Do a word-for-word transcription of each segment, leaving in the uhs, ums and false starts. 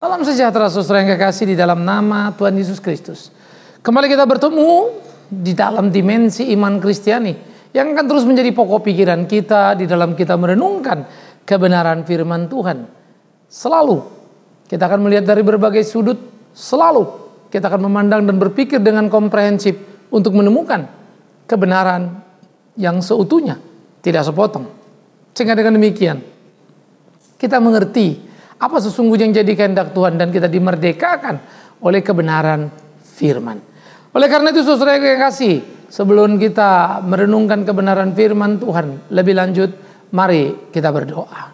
Salam sejahtera saudara yang kekasih di dalam nama Tuhan Yesus Kristus. Kembali kita bertemu di dalam dimensi iman Kristiani yang akan terus menjadi pokok pikiran kita di dalam kita merenungkan kebenaran firman Tuhan. Selalu kita akan melihat dari berbagai sudut, selalu kita akan memandang dan berpikir dengan komprehensif untuk menemukan kebenaran yang seutuhnya, tidak sepotong. Sehingga dengan demikian kita mengerti apa sesungguhnya yang jadi kehendak Tuhan dan kita dimerdekakan oleh kebenaran firman. Oleh karena itu saudara yang kasih, sebelum kita merenungkan kebenaran firman Tuhan lebih lanjut, mari kita berdoa.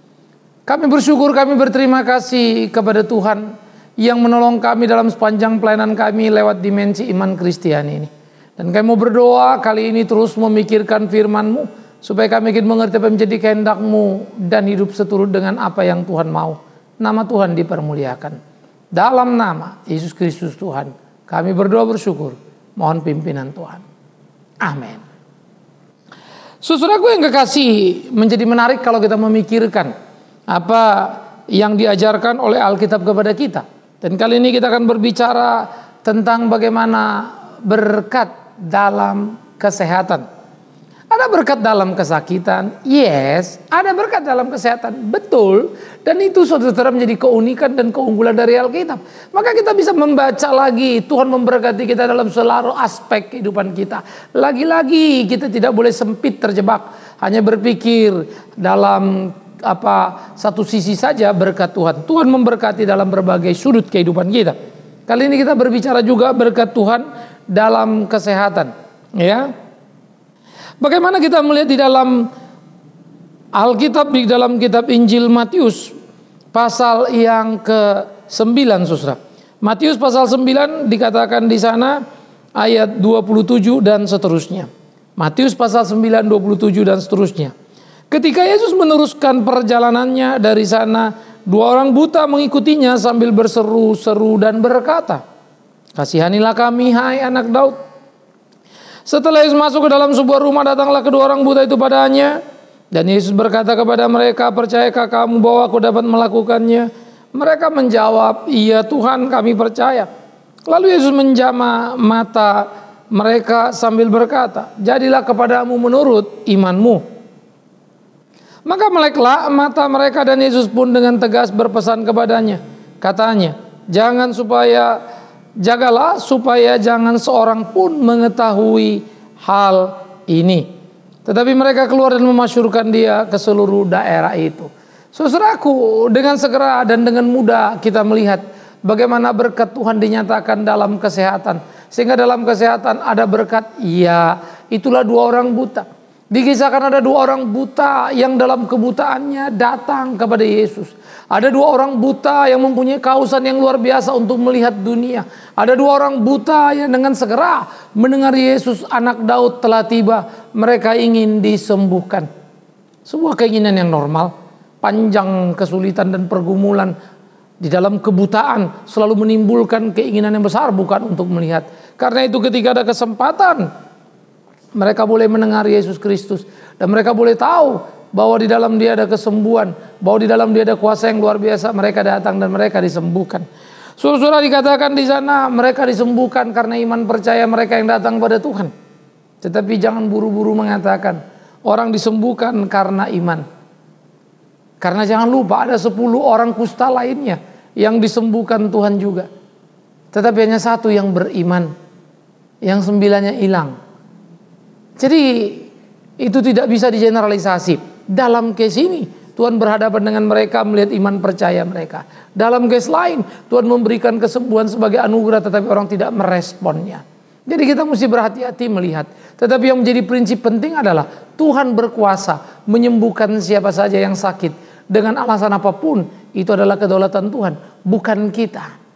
Kami bersyukur, kami berterima kasih kepada Tuhan yang menolong kami dalam sepanjang pelayanan kami lewat dimensi iman Kristiani ini. Dan kami mau berdoa kali ini terus memikirkan firman-Mu, supaya kami ingin mengerti apa yang menjadi kehendak-Mu dan hidup seturut dengan apa yang Tuhan mau. Nama Tuhan dipermuliakan. Dalam nama Yesus Kristus Tuhan, kami berdoa bersyukur. Mohon pimpinan Tuhan. Amin. Saudaraku yang kekasih, menjadi menarik kalau kita memikirkan apa yang diajarkan oleh Alkitab kepada kita. Dan kali ini kita akan berbicara tentang bagaimana berkat dalam kesehatan. Ada berkat dalam kesakitan, yes. Ada berkat dalam kesehatan, betul. Dan itu saudara menjadi keunikan dan keunggulan dari Alkitab. Maka kita bisa membaca lagi, Tuhan memberkati kita dalam seluruh aspek kehidupan kita. Lagi-lagi kita tidak boleh sempit terjebak, hanya berpikir dalam apa satu sisi saja berkat Tuhan. Tuhan memberkati dalam berbagai sudut kehidupan kita. Kali ini kita berbicara juga berkat Tuhan dalam kesehatan, ya. Bagaimana kita melihat di dalam Alkitab, di dalam kitab Injil Matius pasal yang ke sembilan, saudara. Matius pasal sembilan dikatakan di sana ayat dua puluh tujuh dan seterusnya. Matius pasal sembilan dua puluh tujuh dan seterusnya. Ketika Yesus meneruskan perjalanannya dari sana, dua orang buta mengikutinya sambil berseru-seru dan berkata, "Kasihanilah kami, hai anak Daud." Setelah Yesus masuk ke dalam sebuah rumah, datanglah kedua orang buta itu padanya. Dan Yesus berkata kepada mereka, "Percayakah kamu bahwa aku dapat melakukannya?" Mereka menjawab, "Iya Tuhan, kami percaya." Lalu Yesus menjamah mata mereka sambil berkata, "Jadilah kepadamu menurut imanmu." Maka meleklah mata mereka dan Yesus pun dengan tegas berpesan kepadanya. Katanya, "Jangan supaya Jagalah supaya jangan seorang pun mengetahui hal ini." Tetapi mereka keluar dan memasyurkan dia ke seluruh daerah itu. Saudaraku, dengan segera dan dengan mudah kita melihat bagaimana berkat Tuhan dinyatakan dalam kesehatan. Sehingga dalam kesehatan ada berkat, ya itulah dua orang buta. Dikisahkan ada dua orang buta yang dalam kebutaannya datang kepada Yesus. Ada dua orang buta yang mempunyai kausan yang luar biasa untuk melihat dunia. Ada dua orang buta yang dengan segera mendengar Yesus anak Daud telah tiba. Mereka ingin disembuhkan. Sebuah keinginan yang normal. Panjang kesulitan dan pergumulan di dalam kebutaan selalu menimbulkan keinginan yang besar bukan untuk melihat. Karena itu ketika ada kesempatan, mereka boleh mendengar Yesus Kristus. Dan mereka boleh tahu bahwa di dalam dia ada kesembuhan, bahwa di dalam dia ada kuasa yang luar biasa. Mereka datang dan mereka disembuhkan. Saudara dikatakan di sana mereka disembuhkan karena iman percaya mereka yang datang pada Tuhan. Tetapi jangan buru-buru mengatakan orang disembuhkan karena iman. Karena jangan lupa ada sepuluh orang kusta lainnya yang disembuhkan Tuhan juga. Tetapi hanya satu yang beriman, yang sembilannya hilang. Jadi itu tidak bisa digeneralisasi. Dalam case ini Tuhan berhadapan dengan mereka melihat iman percaya mereka. Dalam case lain Tuhan memberikan kesembuhan sebagai anugerah tetapi orang tidak meresponnya. Jadi kita mesti berhati-hati melihat. Tetapi yang menjadi prinsip penting adalah Tuhan berkuasa menyembuhkan siapa saja yang sakit dengan alasan apapun. Itu adalah kedaulatan Tuhan, bukan kita.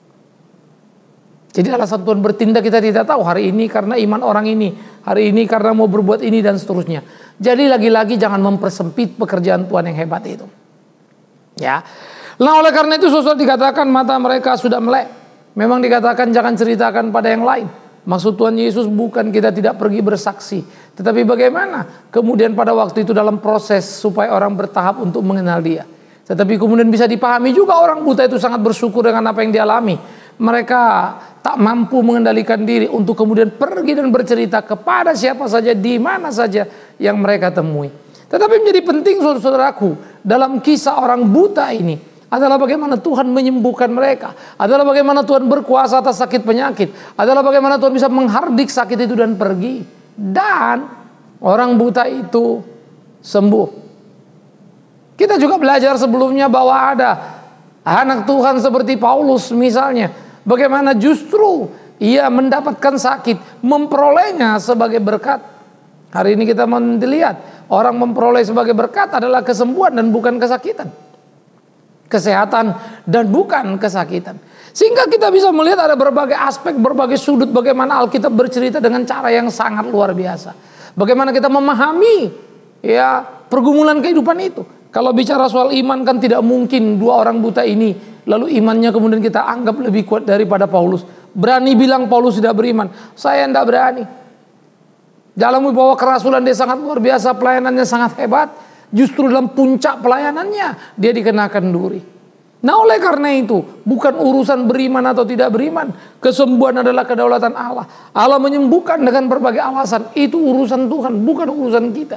Jadi alasan Tuhan bertindak kita tidak tahu. Hari ini karena iman orang ini, hari ini karena mau berbuat ini dan seterusnya. Jadi lagi-lagi jangan mempersempit pekerjaan Tuhan yang hebat itu. Ya. Nah oleh karena itu saudara dikatakan mata mereka sudah melek. Memang dikatakan jangan ceritakan pada yang lain. Maksud Tuhan Yesus bukan kita tidak pergi bersaksi. Tetapi bagaimana kemudian pada waktu itu dalam proses supaya orang bertahap untuk mengenal dia. Tetapi kemudian bisa dipahami juga orang buta itu sangat bersyukur dengan apa yang dialami. Mereka tak mampu mengendalikan diri untuk kemudian pergi dan bercerita kepada siapa saja, di mana saja yang mereka temui. Tetapi menjadi penting saudara-saudaraku dalam kisah orang buta ini adalah bagaimana Tuhan menyembuhkan mereka, adalah bagaimana Tuhan berkuasa atas sakit penyakit, adalah bagaimana Tuhan bisa menghardik sakit itu dan pergi. Dan orang buta itu sembuh. Kita juga belajar sebelumnya bahwa ada anak Tuhan seperti Paulus misalnya, bagaimana justru ia mendapatkan sakit, memperolehnya sebagai berkat. Hari ini kita melihat orang memperoleh sebagai berkat adalah kesembuhan dan bukan kesakitan. Kesehatan dan bukan kesakitan. Sehingga kita bisa melihat ada berbagai aspek, berbagai sudut bagaimana Alkitab bercerita dengan cara yang sangat luar biasa. Bagaimana kita memahami ya pergumulan kehidupan itu. Kalau bicara soal iman kan tidak mungkin dua orang buta ini lalu imannya kemudian kita anggap lebih kuat daripada Paulus. Berani bilang Paulus tidak beriman. Saya tidak berani. Dalam wibawa kerasulan dia sangat luar biasa, pelayanannya sangat hebat. Justru dalam puncak pelayanannya dia dikenakan duri. Nah oleh karena itu bukan urusan beriman atau tidak beriman. Kesembuhan adalah kedaulatan Allah. Allah menyembuhkan dengan berbagai alasan. Itu urusan Tuhan, bukan urusan kita.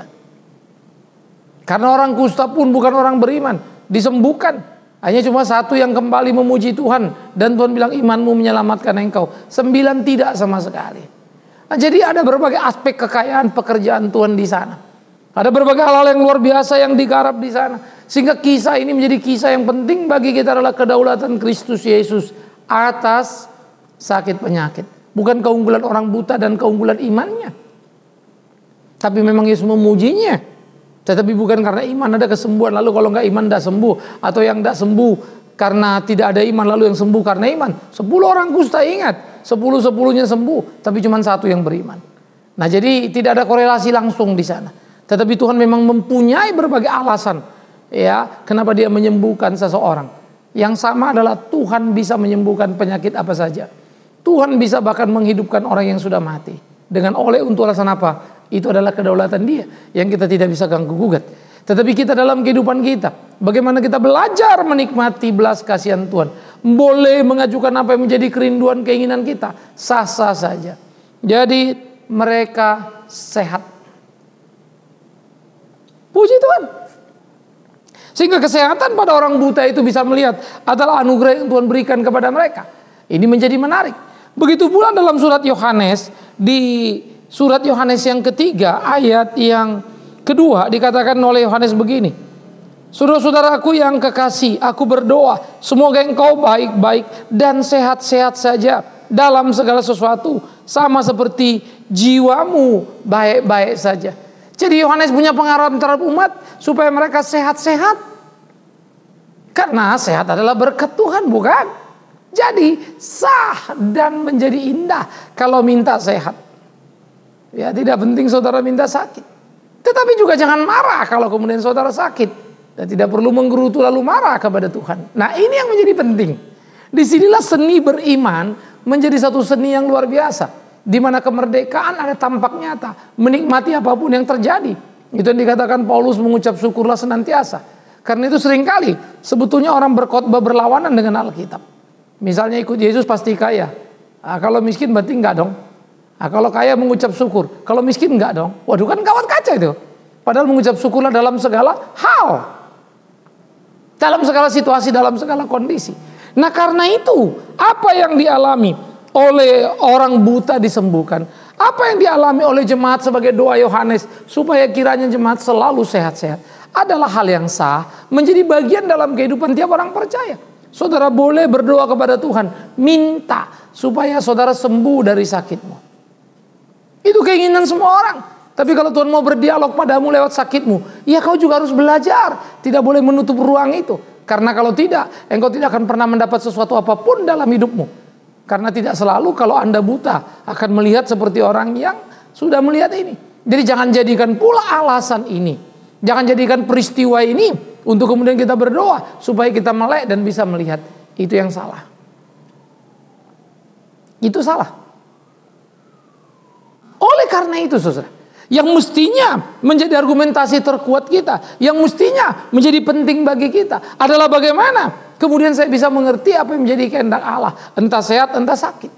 Karena orang kusta pun bukan orang beriman, disembuhkan. Hanya cuma satu yang kembali memuji Tuhan. Dan Tuhan bilang imanmu menyelamatkan engkau. Sembilan tidak sama sekali. Nah, jadi ada berbagai aspek kekayaan pekerjaan Tuhan di sana. Ada berbagai hal-hal yang luar biasa yang digarap di sana. Sehingga kisah ini menjadi kisah yang penting bagi kita adalah kedaulatan Kristus Yesus atas sakit penyakit. Bukan keunggulan orang buta dan keunggulan imannya. Tapi memang Yesus memujinya. Tetapi bukan karena iman ada kesembuhan. Lalu kalau enggak iman tidak sembuh. Atau yang tidak sembuh karena tidak ada iman. Lalu yang sembuh karena iman. Sepuluh orang kusta ingat. Sepuluh-sepuluhnya sembuh. Tapi cuma satu yang beriman. Nah jadi tidak ada korelasi langsung di sana. Tetapi Tuhan memang mempunyai berbagai alasan. Ya, kenapa dia menyembuhkan seseorang. Yang sama adalah Tuhan bisa menyembuhkan penyakit apa saja. Tuhan bisa bahkan menghidupkan orang yang sudah mati. Dengan oleh untuk alasan apa? Itu adalah kedaulatan dia yang kita tidak bisa ganggu gugat. Tetapi kita dalam kehidupan kita, bagaimana kita belajar menikmati belas kasihan Tuhan. Boleh mengajukan apa yang menjadi kerinduan keinginan kita. Sah-sah saja. Jadi mereka sehat. Puji Tuhan. Sehingga kesehatan pada orang buta itu bisa melihat adalah anugerah yang Tuhan berikan kepada mereka. Ini menjadi menarik. Begitu pula dalam surat Yohanes, di surat Yohanes yang ketiga ayat yang kedua dikatakan oleh Yohanes begini. Saudara-saudaraku yang kekasih, aku berdoa semoga engkau baik-baik dan sehat-sehat saja dalam segala sesuatu, sama seperti jiwamu baik-baik saja. Jadi Yohanes punya pengharapan terhadap umat supaya mereka sehat-sehat. Karena sehat adalah berkat Tuhan, bukan? Jadi sah dan menjadi indah kalau minta sehat. Ya tidak penting saudara minta sakit. Tetapi juga jangan marah kalau kemudian saudara sakit. Dan tidak perlu menggerutu lalu marah kepada Tuhan. Nah ini yang menjadi penting. Disinilah seni beriman menjadi satu seni yang luar biasa. Di mana kemerdekaan ada tampak nyata. Menikmati apapun yang terjadi. Itu yang dikatakan Paulus mengucap syukurlah senantiasa. Karena itu seringkali sebetulnya orang berkhotbah berlawanan dengan Alkitab. Misalnya ikut Yesus pasti kaya. Nah, kalau miskin berarti enggak dong. Nah, kalau kaya mengucap syukur. Kalau miskin enggak dong. Waduh kan kawat kaca itu. Padahal mengucap syukurlah dalam segala hal. Dalam segala situasi, dalam segala kondisi. Nah karena itu apa yang dialami oleh orang buta disembuhkan. Apa yang dialami oleh jemaat sebagai doa Yohanes supaya kiranya jemaat selalu sehat-sehat adalah hal yang sah, menjadi bagian dalam kehidupan tiap orang percaya. Saudara boleh berdoa kepada Tuhan, minta supaya saudara sembuh dari sakitmu. Itu keinginan semua orang. Tapi kalau Tuhan mau berdialog padamu lewat sakitmu, ya kau juga harus belajar. Tidak boleh menutup ruang itu. Karena kalau tidak, engkau tidak akan pernah mendapat sesuatu apapun dalam hidupmu. Karena tidak selalu kalau Anda buta akan melihat seperti orang yang sudah melihat ini. Jadi jangan jadikan pula alasan ini. Jangan jadikan peristiwa ini untuk kemudian kita berdoa supaya kita melek dan bisa melihat. Itu yang salah. Itu salah. Oleh karena itu saudara, yang mestinya menjadi argumentasi terkuat kita, yang mestinya menjadi penting bagi kita adalah bagaimana kemudian saya bisa mengerti apa yang menjadi kehendak Allah, entah sehat, entah sakit.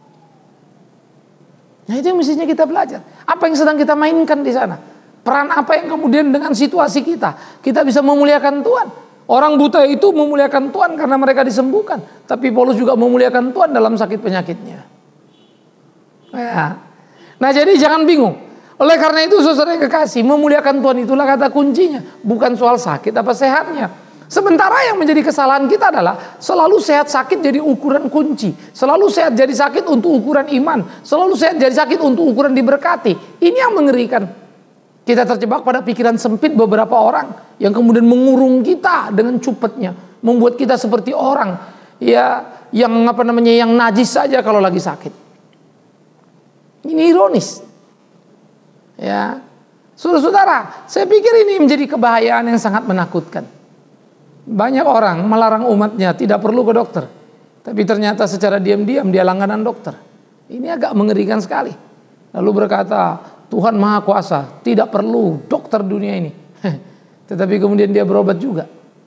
Nah, itu yang mestinya kita belajar. Apa yang sedang kita mainkan di sana? Peran apa yang kemudian dengan situasi kita kita bisa memuliakan Tuhan? Orang buta itu memuliakan Tuhan karena mereka disembuhkan, tapi Paulus juga memuliakan Tuhan dalam sakit penyakitnya. Ya. Nah, jadi jangan bingung. Oleh karena itu saudara yang kekasih, memuliakan Tuhan itulah kata kuncinya, bukan soal sakit apa sehatnya. Sementara yang menjadi kesalahan kita adalah selalu sehat sakit jadi ukuran kunci, selalu sehat jadi sakit untuk ukuran iman, selalu sehat jadi sakit untuk ukuran diberkati. Ini yang mengerikan. Kita terjebak pada pikiran sempit beberapa orang yang kemudian mengurung kita dengan cupetnya, membuat kita seperti orang ya yang apa namanya yang najis saja kalau lagi sakit. Ini ironis. Ya, saudara-saudara, saya pikir ini menjadi kebahayaan yang sangat menakutkan. Banyak orang melarang umatnya tidak perlu ke dokter, tapi ternyata secara diam-diam dia langganan dokter. Ini agak mengerikan sekali. Lalu berkata, Tuhan Maha Kuasa, tidak perlu dokter dunia ini. Tetapi kemudian dia berobat juga.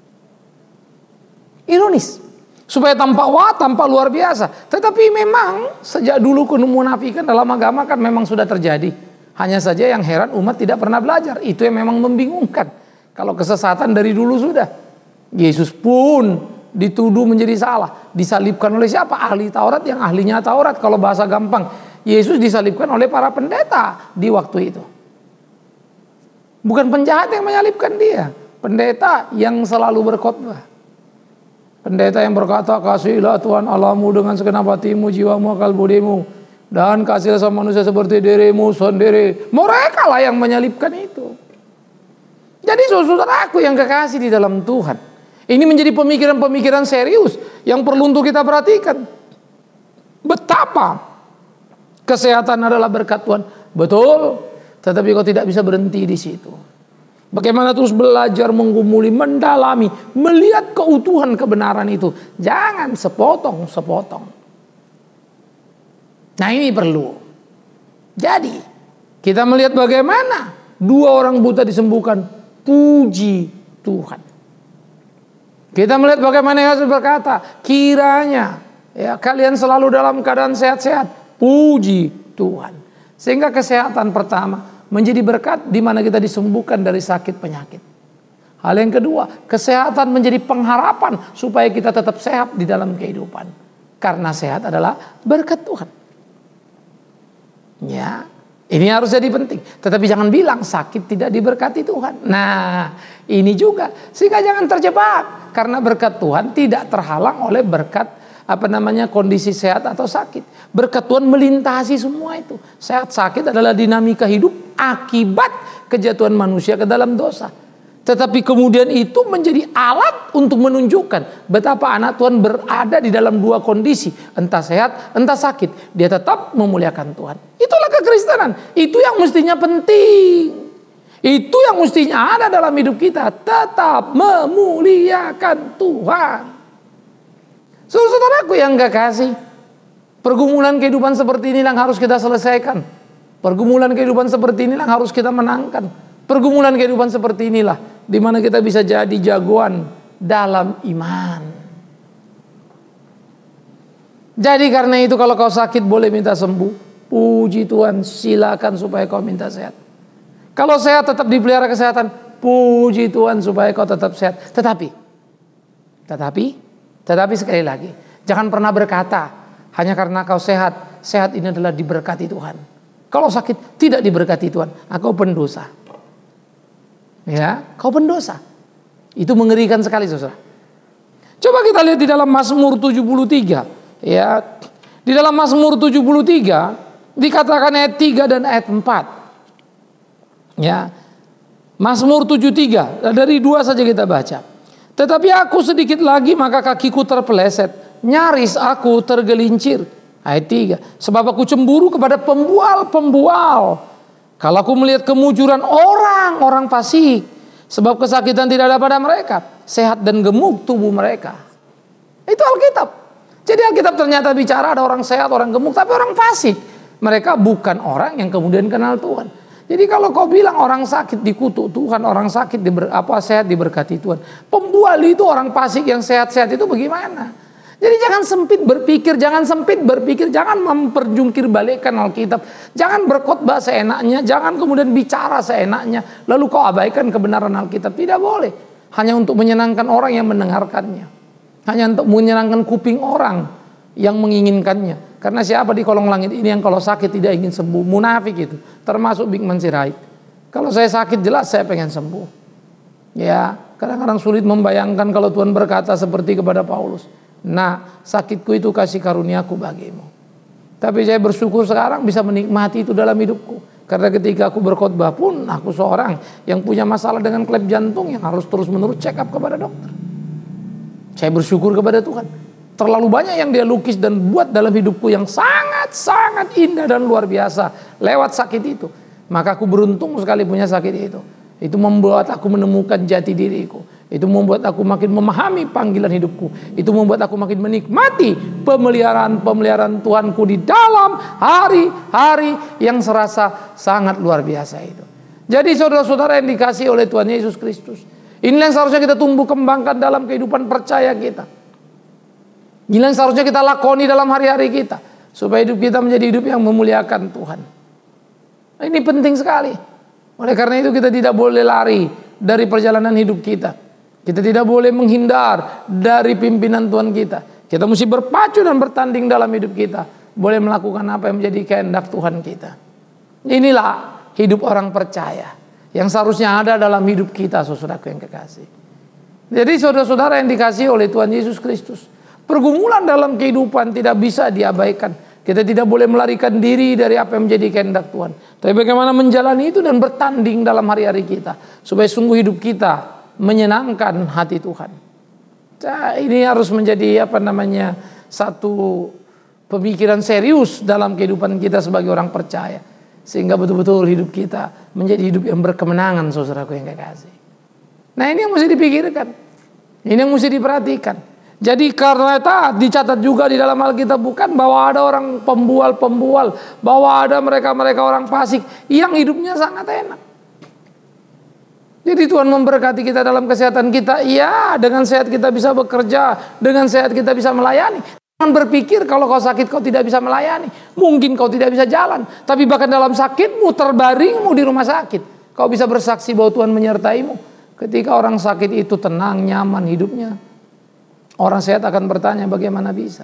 Ironis. Supaya tampak wah, tampak luar biasa. Tetapi memang sejak dulu kemunafikan dalam agama kan memang sudah terjadi. Hanya saja yang heran umat tidak pernah belajar. Itu yang memang membingungkan. Kalau kesesatan dari dulu sudah. Yesus pun dituduh menjadi salah. Disalibkan oleh siapa? Ahli Taurat yang ahlinya Taurat. Kalau bahasa gampang. Yesus disalibkan oleh para pendeta di waktu itu. Bukan penjahat yang menyalibkan dia. Pendeta yang selalu berkhotbah. Pendeta yang berkata, kasihilah Tuhan Allahmu dengan segenap hatimu, jiwamu, akal budimu. Dan kasihlah sama manusia seperti dirimu sendiri. Mereka lah yang menyalibkan itu. Jadi saudara aku yang kekasih di dalam Tuhan. Ini menjadi pemikiran-pemikiran serius yang perlu untuk kita perhatikan. Betapa kesehatan adalah berkat Tuhan. Betul. Tetapi kau tidak bisa berhenti di situ. Bagaimana terus belajar, menggumuli, mendalami, melihat keutuhan kebenaran itu. Jangan sepotong-sepotong. Nah, ini perlu. Jadi kita melihat bagaimana dua orang buta disembuhkan. Puji Tuhan. Kita melihat bagaimana Yesus berkata, kiranya ya kalian selalu dalam keadaan sehat-sehat. Puji Tuhan. Sehingga kesehatan pertama menjadi berkat di mana kita disembuhkan dari sakit penyakit. Hal yang kedua, kesehatan menjadi pengharapan supaya kita tetap sehat di dalam kehidupan. Karena sehat adalah berkat Tuhan. Ya, ini harus jadi penting. Tetapi jangan bilang sakit tidak diberkati Tuhan. Nah, ini juga. Sehingga jangan terjebak. Karena berkat Tuhan tidak terhalang oleh berkat apa namanya kondisi sehat atau sakit. Berkat Tuhan melintasi semua itu. Sehat sakit adalah dinamika hidup akibat kejatuhan manusia ke dalam dosa. Tetapi kemudian itu menjadi alat untuk menunjukkan betapa anak Tuhan berada di dalam dua kondisi. Entah sehat, entah sakit. Dia tetap memuliakan Tuhan. Itulah kekristenan. Itu yang mestinya penting. Itu yang mestinya ada dalam hidup kita. Tetap memuliakan Tuhan. Saudaraku yang gak kasih. Pergumulan kehidupan seperti ini yang harus kita selesaikan. Pergumulan kehidupan seperti ini yang harus kita menangkan. Pergumulan kehidupan seperti inilah di mana kita bisa jadi jagoan dalam iman. Jadi karena itu kalau kau sakit boleh minta sembuh. Puji Tuhan, silakan supaya kau minta sehat. Kalau sehat tetap dipelihara kesehatan. Puji Tuhan supaya kau tetap sehat. Tetapi, tetapi, tetapi sekali lagi, jangan pernah berkata hanya karena kau sehat, sehat ini adalah diberkati Tuhan. Kalau sakit tidak diberkati Tuhan, kau pendosa. Ya, kau pendosa. Itu mengerikan sekali, saudara. Coba kita lihat di dalam Mazmur tujuh puluh tiga. Ya, di dalam Mazmur tujuh puluh tiga dikatakan ayat tiga dan ayat empat. Ya. Mazmur tujuh puluh tiga, dari dua saja kita baca. Tetapi aku sedikit lagi maka kakiku terpeleset, nyaris aku tergelincir. Ayat tiga. Sebab aku cemburu kepada pembual-pembual. Kalau aku melihat kemujuran orang-orang fasik, sebab kesakitan tidak ada pada mereka, sehat dan gemuk tubuh mereka. Itu Alkitab. Jadi Alkitab ternyata bicara ada orang sehat, orang gemuk, tapi orang fasik. Mereka bukan orang yang kemudian kenal Tuhan. Jadi kalau kau bilang orang sakit dikutuk Tuhan, orang sakit diber, apa sehat diberkati Tuhan. Pembual itu orang fasik yang sehat-sehat itu bagaimana? Jadi jangan sempit berpikir, jangan sempit berpikir, jangan memperjungkir balikkan Alkitab. Jangan berkhotbah seenaknya, jangan kemudian bicara seenaknya, lalu kau abaikan kebenaran Alkitab. Tidak boleh. Hanya untuk menyenangkan orang yang mendengarkannya. Hanya untuk menyenangkan kuping orang yang menginginkannya. Karena siapa di kolong langit ini yang kalau sakit tidak ingin sembuh? Munafik itu. Termasuk Bigman Sirait. Kalau saya sakit jelas saya pengen sembuh. Ya, kadang-kadang sulit membayangkan kalau Tuhan berkata seperti kepada Paulus. Nah, sakitku itu kasih karuniaku bagimu. Tapi saya bersyukur sekarang bisa menikmati itu dalam hidupku. Karena ketika aku berkhotbah pun aku seorang yang punya masalah dengan klep jantung yang harus terus-menerus check up kepada dokter. Saya bersyukur kepada Tuhan. Terlalu banyak yang dia lukis dan buat dalam hidupku yang sangat-sangat indah dan luar biasa lewat sakit itu. Maka aku beruntung sekali punya sakit itu. Itu membuat aku menemukan jati diriku. Itu membuat aku makin memahami panggilan hidupku. Itu membuat aku makin menikmati pemeliharaan-pemeliharaan Tuhanku di dalam hari-hari yang serasa sangat luar biasa itu. Jadi saudara-saudara yang dikasihi oleh Tuhan Yesus Kristus, inilah yang seharusnya kita tumbuh kembangkan dalam kehidupan percaya kita. Inilah yang seharusnya kita lakoni dalam hari-hari kita. Supaya hidup kita menjadi hidup yang memuliakan Tuhan. Ini penting sekali. Oleh karena itu kita tidak boleh lari dari perjalanan hidup kita. Kita tidak boleh menghindar dari pimpinan Tuhan kita. Kita mesti berpacu dan bertanding dalam hidup kita. Boleh melakukan apa yang menjadi kehendak Tuhan kita. Inilah hidup orang percaya. Yang seharusnya ada dalam hidup kita, saudaraku yang kekasih. Jadi saudara-saudara yang dikasihi oleh Tuhan Yesus Kristus. Pergumulan dalam kehidupan tidak bisa diabaikan. Kita tidak boleh melarikan diri dari apa yang menjadi kehendak Tuhan. Tapi bagaimana menjalani itu dan bertanding dalam hari-hari kita. Supaya sungguh hidup kita menyenangkan hati Tuhan. Nah, ini harus menjadi apa namanya satu pemikiran serius dalam kehidupan kita sebagai orang percaya. Sehingga betul-betul hidup kita menjadi hidup yang berkemenangan, saudaraku yang kekasih. Nah, ini yang mesti dipikirkan. Ini yang mesti diperhatikan. Jadi karena taat dicatat juga di dalam Alkitab bukan bahwa ada orang pembual-pembual, bahwa ada mereka-mereka orang fasik yang hidupnya sangat enak. Jadi Tuhan memberkati kita dalam kesehatan kita, iya, dengan sehat kita bisa bekerja, dengan sehat kita bisa melayani. Jangan berpikir kalau kau sakit kau tidak bisa melayani, mungkin kau tidak bisa jalan, tapi bahkan dalam sakitmu, terbaringmu di rumah sakit, kau bisa bersaksi bahwa Tuhan menyertaimu. Ketika orang sakit itu tenang, nyaman hidupnya. Orang sehat akan bertanya bagaimana bisa.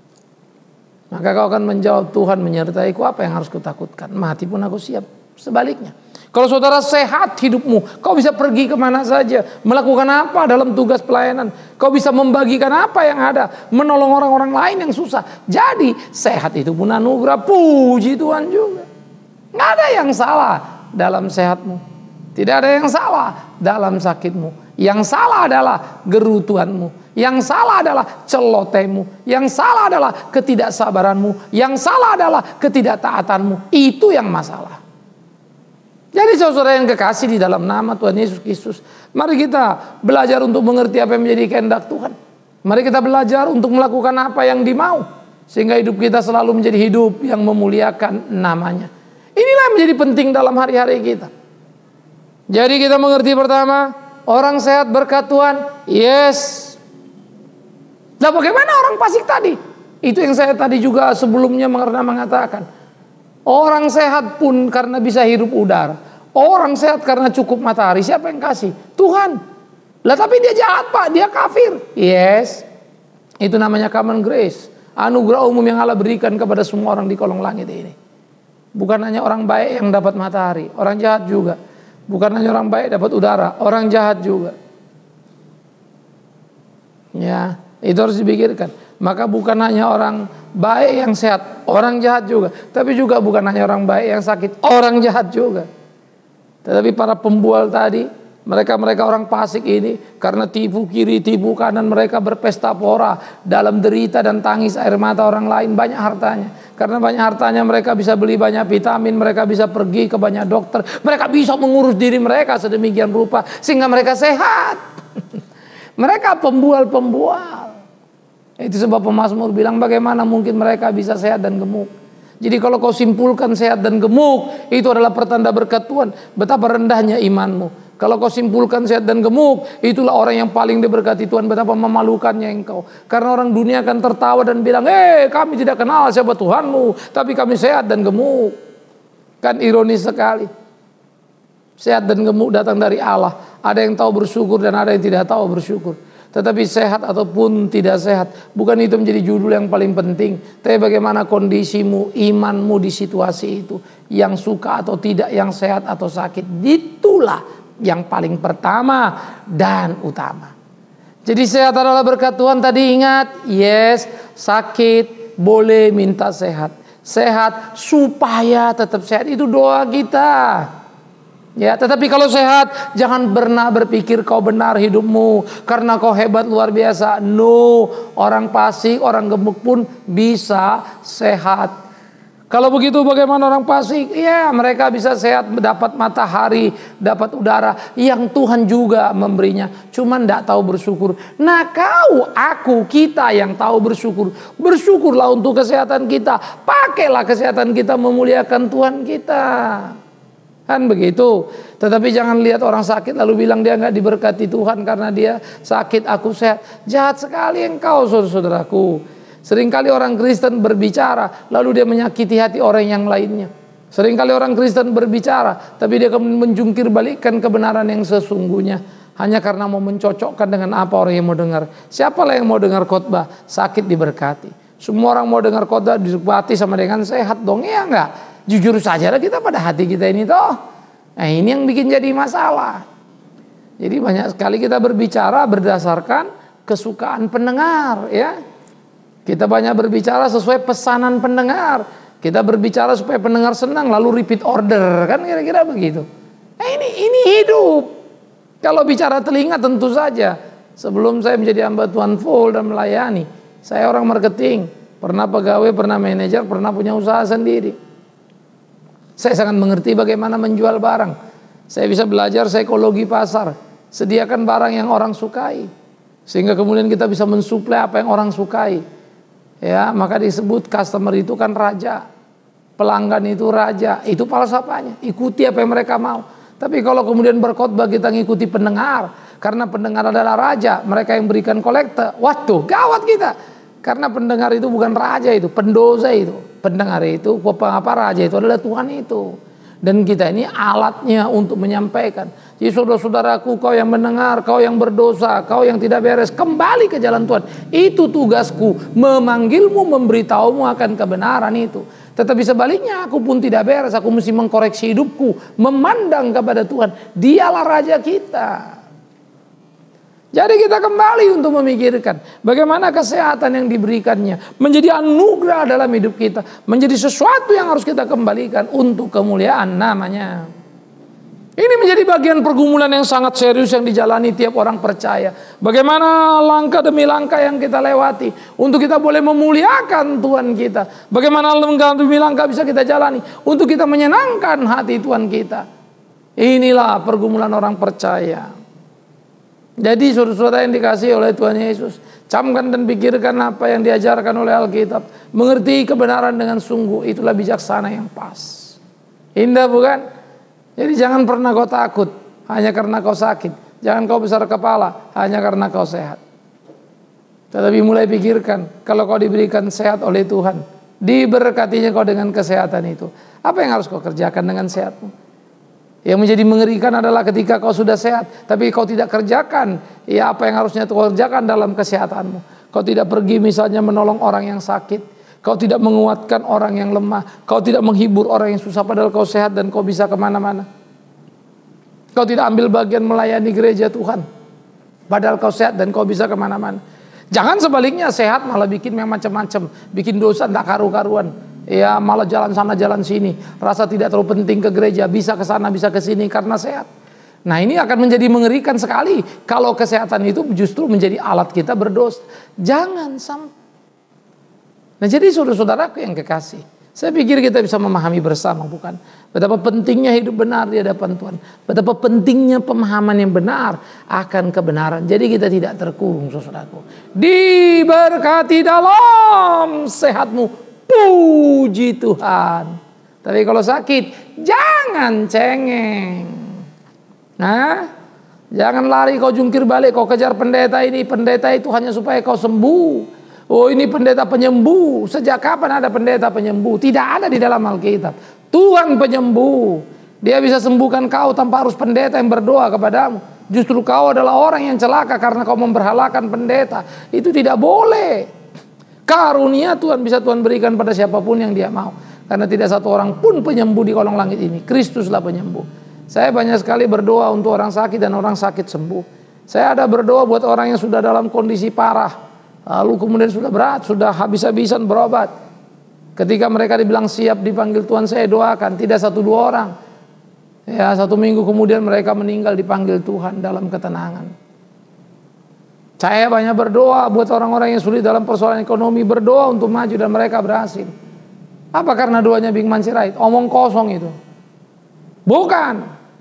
Maka kau akan menjawab Tuhan menyertaiku, apa yang harus kutakutkan? Mati pun aku siap. Sebaliknya. Kalau saudara sehat hidupmu, kau bisa pergi kemana saja. Melakukan apa dalam tugas pelayanan. Kau bisa membagikan apa yang ada. Menolong orang-orang lain yang susah. Jadi sehat itu pun anugerah. Puji Tuhan juga. Nggak ada yang salah dalam sehatmu. Tidak ada yang salah dalam sakitmu. Yang salah adalah gerutuanmu. Yang salah adalah celotemu. Yang salah adalah ketidaksabaranmu. Yang salah adalah ketidaktaatanmu. Itu yang masalah. Jadi saudara yang kekasih di dalam nama Tuhan Yesus Kristus, mari kita belajar untuk mengerti apa yang menjadi kehendak Tuhan. Mari kita belajar untuk melakukan apa yang dimau. Sehingga hidup kita selalu menjadi hidup yang memuliakan namanya. Inilah yang menjadi penting dalam hari-hari kita. Jadi kita mengerti pertama, orang sehat berkat Tuhan, yes. Nah bagaimana orang fasik tadi? Itu yang saya tadi juga sebelumnya pernah mengatakan. Orang sehat pun karena bisa hirup udara. Orang sehat karena cukup matahari. Siapa yang kasih? Tuhan. Lah tapi dia jahat pak, dia kafir. Yes. Itu namanya common grace. Anugerah umum yang Allah berikan kepada semua orang di kolong langit ini. Bukan hanya orang baik yang dapat matahari. Orang jahat juga. Bukan hanya orang baik dapat udara. Orang jahat juga. Ya. Itu harus dipikirkan. Maka bukan hanya orang baik yang sehat, orang jahat juga. Tapi juga bukan hanya orang baik yang sakit, orang jahat juga. Tetapi para pembual tadi, mereka-mereka orang fasik ini, karena tipu kiri, tipu kanan, mereka berpesta pora dalam derita dan tangis air mata orang lain, banyak hartanya. Karena banyak hartanya mereka bisa beli banyak vitamin, mereka bisa pergi ke banyak dokter, mereka bisa mengurus diri mereka sedemikian rupa sehingga mereka sehat. Mereka pembual-pembual. Itu sebab pemazmur bilang bagaimana mungkin mereka bisa sehat dan gemuk. Jadi kalau kau simpulkan sehat dan gemuk, itu adalah pertanda berkat Tuhan. Betapa rendahnya imanmu. Kalau kau simpulkan sehat dan gemuk, itulah orang yang paling diberkati Tuhan. Betapa memalukannya engkau. Karena orang dunia akan tertawa dan bilang, eh kami tidak kenal siapa Tuhanmu, tapi kami sehat dan gemuk. Kan ironis sekali. Sehat dan gemuk datang dari Allah. Ada yang tahu bersyukur dan ada yang tidak tahu bersyukur. Tetapi sehat ataupun tidak sehat, bukan itu menjadi judul yang paling penting. Tapi bagaimana kondisimu, imanmu di situasi itu. Yang suka atau tidak, yang sehat atau sakit. Itulah yang paling pertama dan utama. Jadi sehat adalah berkat Tuhan. Tadi ingat, yes, sakit boleh minta sehat. Sehat supaya tetap sehat, itu doa kita. Ya, tetapi kalau sehat, jangan pernah berpikir kau benar hidupmu karena kau hebat luar biasa. No, orang fasik, orang gemuk pun bisa sehat. Kalau begitu bagaimana orang fasik? Ya, mereka bisa sehat, dapat matahari, dapat udara yang Tuhan juga memberinya. Cuman tidak tahu bersyukur. Nah, kau, aku, kita yang tahu bersyukur. Bersyukurlah untuk kesehatan kita. Pakailah kesehatan kita memuliakan Tuhan kita. Kan begitu. Tetapi jangan lihat orang sakit lalu bilang dia nggak diberkati Tuhan karena dia sakit, aku sehat. Jahat sekali engkau, saudara-saudaraku. Seringkali orang Kristen berbicara lalu dia menyakiti hati orang yang lainnya. Seringkali orang Kristen berbicara tapi dia menjungkir balikkan kebenaran yang sesungguhnya hanya karena mau mencocokkan dengan apa orang yang mau dengar. Siapalah yang mau dengar khotbah sakit diberkati. Semua orang mau dengar khotbah diberkati sama dengan sehat dong, ya enggak? Jujur saja lah kita pada hati kita ini toh. Nah, ini yang bikin jadi masalah. Jadi banyak sekali kita berbicara berdasarkan kesukaan pendengar, ya. Kita banyak berbicara sesuai pesanan pendengar. Kita berbicara supaya pendengar senang lalu repeat order, kan kira-kira begitu. Nah, ini ini hidup. Kalau bicara telinga tentu saja. Sebelum saya menjadi hamba Tuhan full dan melayani, saya orang marketing, pernah pegawai, pernah manajer, pernah punya usaha sendiri. Saya sangat mengerti bagaimana menjual barang. Saya bisa belajar psikologi pasar. Sediakan barang yang orang sukai, sehingga kemudian kita bisa mensuplai apa yang orang sukai. Ya, maka disebut customer itu kan raja, pelanggan itu raja, itu falsafahnya. Ikuti apa yang mereka mau. Tapi kalau kemudian berkhotbah kita ngikuti pendengar, karena pendengar adalah raja, mereka yang berikan kolekte, waduh gawat kita. Karena pendengar itu bukan raja, itu pendosa itu. Pendengar itu, apa raja itu adalah Tuhan itu. Dan kita ini alatnya untuk menyampaikan. Jadi saudara-saudaraku, kau yang mendengar, kau yang berdosa, kau yang tidak beres, kembali ke jalan Tuhan. Itu tugasku, memanggilmu, memberitahumu akan kebenaran itu. Tetapi sebaliknya aku pun tidak beres, aku mesti mengkoreksi hidupku, memandang kepada Tuhan. Dialah raja kita. Jadi kita kembali untuk memikirkan bagaimana kesehatan yang diberikannya menjadi anugerah dalam hidup kita, menjadi sesuatu yang harus kita kembalikan untuk kemuliaan namanya. Ini menjadi bagian pergumulan yang sangat serius yang dijalani tiap orang percaya. Bagaimana langkah demi langkah yang kita lewati untuk kita boleh memuliakan Tuhan kita. Bagaimana langkah demi langkah bisa kita jalani untuk kita menyenangkan hati Tuhan kita. Inilah pergumulan orang percaya. Jadi saudara-saudara yang dikasihi oleh Tuhan Yesus, camkan dan pikirkan apa yang diajarkan oleh Alkitab. Mengerti kebenaran dengan sungguh, itulah bijaksana yang pas. Indah bukan? Jadi jangan pernah kau takut hanya karena kau sakit. Jangan kau besar kepala hanya karena kau sehat. Tetapi mulai pikirkan, kalau kau diberikan sehat oleh Tuhan, diberkatinya kau dengan kesehatan itu, apa yang harus kau kerjakan dengan sehatmu? Yang menjadi mengerikan adalah ketika kau sudah sehat, tapi kau tidak kerjakan ya apa yang harusnya kau kerjakan dalam kesehatanmu. Kau tidak pergi misalnya menolong orang yang sakit, kau tidak menguatkan orang yang lemah, kau tidak menghibur orang yang susah padahal kau sehat dan kau bisa kemana-mana. Kau tidak ambil bagian melayani gereja Tuhan, padahal kau sehat dan kau bisa kemana-mana. Jangan sebaliknya, sehat malah bikin yang macam-macam, bikin dosa tak karu-karuan. Ya malah jalan sana jalan sini, rasa tidak terlalu penting ke gereja, bisa ke sana bisa ke sini karena sehat. Nah ini akan menjadi mengerikan sekali kalau kesehatan itu justru menjadi alat kita berdosa. Jangan sampai. Nah jadi saudara-saudaraku yang kekasih, saya pikir kita bisa memahami bersama bukan? Betapa pentingnya hidup benar di hadapan Tuhan, betapa pentingnya pemahaman yang benar akan kebenaran. Jadi kita tidak terkurung saudaraku. Diberkati dalam sehatmu puji Tuhan. Tapi kalau sakit, jangan cengeng. Nah, jangan lari kau jungkir balik, kau kejar pendeta ini. Pendeta itu hanya supaya kau sembuh. Oh, ini pendeta penyembuh. Sejak kapan ada pendeta penyembuh? Tidak ada di dalam Alkitab. Tuhan penyembuh. Dia bisa sembuhkan kau tanpa harus pendeta yang berdoa kepadamu. Justru kau adalah orang yang celaka karena kau memberhalakan pendeta. Itu tidak boleh. Karunia Tuhan bisa Tuhan berikan pada siapapun yang dia mau. Karena tidak satu orang pun penyembuh di kolong langit ini. Kristuslah penyembuh. Saya banyak sekali berdoa untuk orang sakit dan orang sakit sembuh. Saya ada berdoa buat orang yang sudah dalam kondisi parah. Lalu kemudian sudah berat, sudah habis-habisan berobat. Ketika mereka dibilang siap dipanggil Tuhan, saya doakan. Tidak satu dua orang. Ya, satu minggu kemudian mereka meninggal dipanggil Tuhan dalam ketenangan. Saya banyak berdoa buat orang-orang yang sulit dalam persoalan ekonomi. Berdoa untuk maju dan mereka berhasil. Apa karena doanya Bing Man Sirait? Omong kosong itu. Bukan.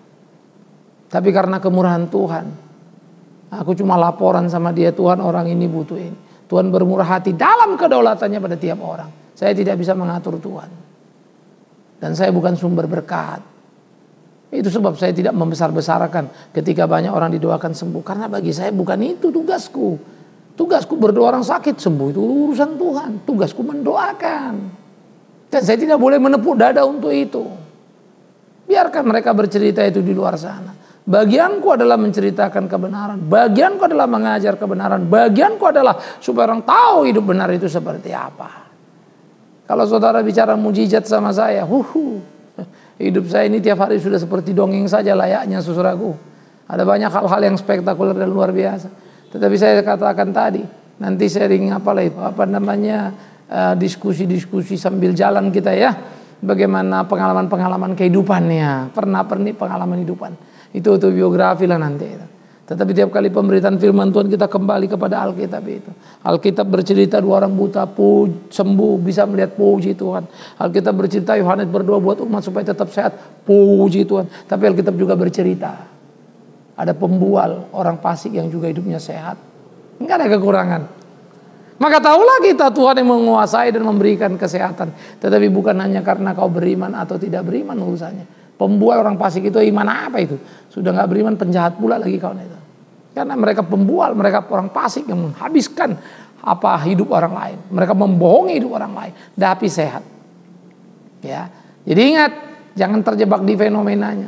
Tapi karena kemurahan Tuhan. Aku cuma laporan sama dia, Tuhan orang ini butuh ini. Tuhan bermurah hati dalam kedaulatannya pada tiap orang. Saya tidak bisa mengatur Tuhan. Dan saya bukan sumber berkat. Itu sebab saya tidak membesar-besarkan ketika banyak orang didoakan sembuh. Karena bagi saya bukan itu tugasku. Tugasku berdoa orang sakit sembuh, itu urusan Tuhan. Tugasku mendoakan. Dan saya tidak boleh menepuk dada untuk itu. Biarkan mereka bercerita itu di luar sana. Bagianku adalah menceritakan kebenaran. Bagianku adalah mengajar kebenaran. Bagianku adalah supaya orang tahu hidup benar itu seperti apa. Kalau saudara bicara mujizat sama saya, huhu, hidup saya ini tiap hari sudah seperti dongeng saja layaknya, saudaraku. Ada banyak hal-hal yang spektakuler dan luar biasa. Tetapi saya katakan tadi, nanti sharing apa lah itu, apa namanya, uh, diskusi-diskusi sambil jalan kita ya. Bagaimana pengalaman-pengalaman kehidupannya, pernah-perni pengalaman hidupan. Itu autobiografi lah nanti. Tetapi tiap kali pemberitaan firman Tuhan kita kembali kepada Alkitab itu. Alkitab bercerita dua orang buta puj, sembuh, bisa melihat, puji Tuhan. Alkitab bercerita Yohanes berdoa buat umat supaya tetap sehat, puji Tuhan. Tapi Alkitab juga bercerita ada pembual orang fasik yang juga hidupnya sehat. Enggak ada kekurangan. Maka tahulah kita Tuhan yang menguasai dan memberikan kesehatan. Tetapi bukan hanya karena kau beriman atau tidak beriman urusannya. Pembual orang fasik itu iman apa itu? Sudah gak beriman, penjahat pula lagi kawan itu. Karena mereka pembual, mereka orang fasik yang menghabiskan apa hidup orang lain. Mereka membohongi hidup orang lain. Tapi sehat. Ya, jadi ingat, jangan terjebak di fenomenanya.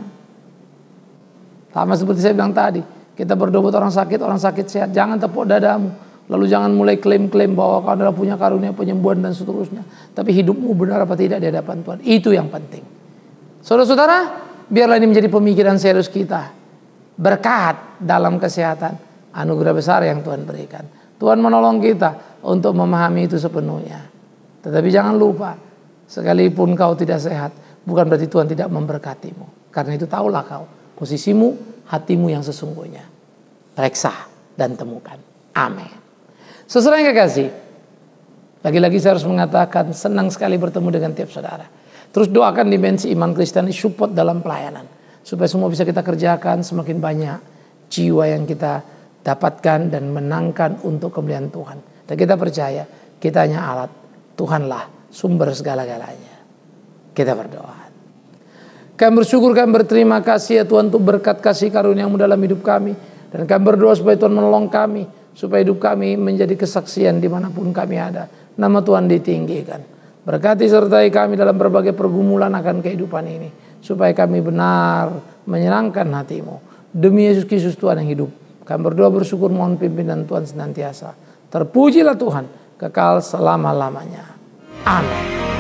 Sama seperti saya bilang tadi, kita berdoa buat orang sakit, orang sakit sehat. Jangan tepuk dadamu. Lalu jangan mulai klaim-klaim bahwa kau adalah punya karunia penyembuhan dan seterusnya. Tapi hidupmu benar apa tidak di hadapan Tuhan. Itu yang penting. Saudara-saudara, biarlah ini menjadi pemikiran serius kita. Berkat dalam kesehatan, anugerah besar yang Tuhan berikan. Tuhan menolong kita untuk memahami itu sepenuhnya. Tetapi jangan lupa, sekalipun kau tidak sehat, bukan berarti Tuhan tidak memberkatimu. Karena itu tahulah kau posisimu, hatimu yang sesungguhnya. Periksa dan temukan. Amin. Saudara yang kekasih, lagi-lagi saya harus mengatakan senang sekali bertemu dengan tiap saudara. Terus doakan dimensi iman Kristen support dalam pelayanan. Supaya semua bisa kita kerjakan, semakin banyak jiwa yang kita dapatkan dan menangkan untuk kemuliaan Tuhan. Dan kita percaya, kita hanya alat. Tuhanlah sumber segala-galanya. Kita berdoa. Kami bersyukur, kami berterima kasih ya Tuhan untuk berkat kasih karunia-Mu dalam hidup kami. Dan kami berdoa supaya Tuhan menolong kami. Supaya hidup kami menjadi kesaksian dimanapun kami ada. Nama Tuhan ditinggikan. Berkati sertai kami dalam berbagai pergumulan akan kehidupan ini. Supaya kami benar menyenangkan hati-Mu. Demi Yesus Kristus Tuhan yang hidup. Kami berdoa bersyukur mohon pimpinan Tuhan senantiasa. Terpujilah Tuhan kekal selama-lamanya. Amin.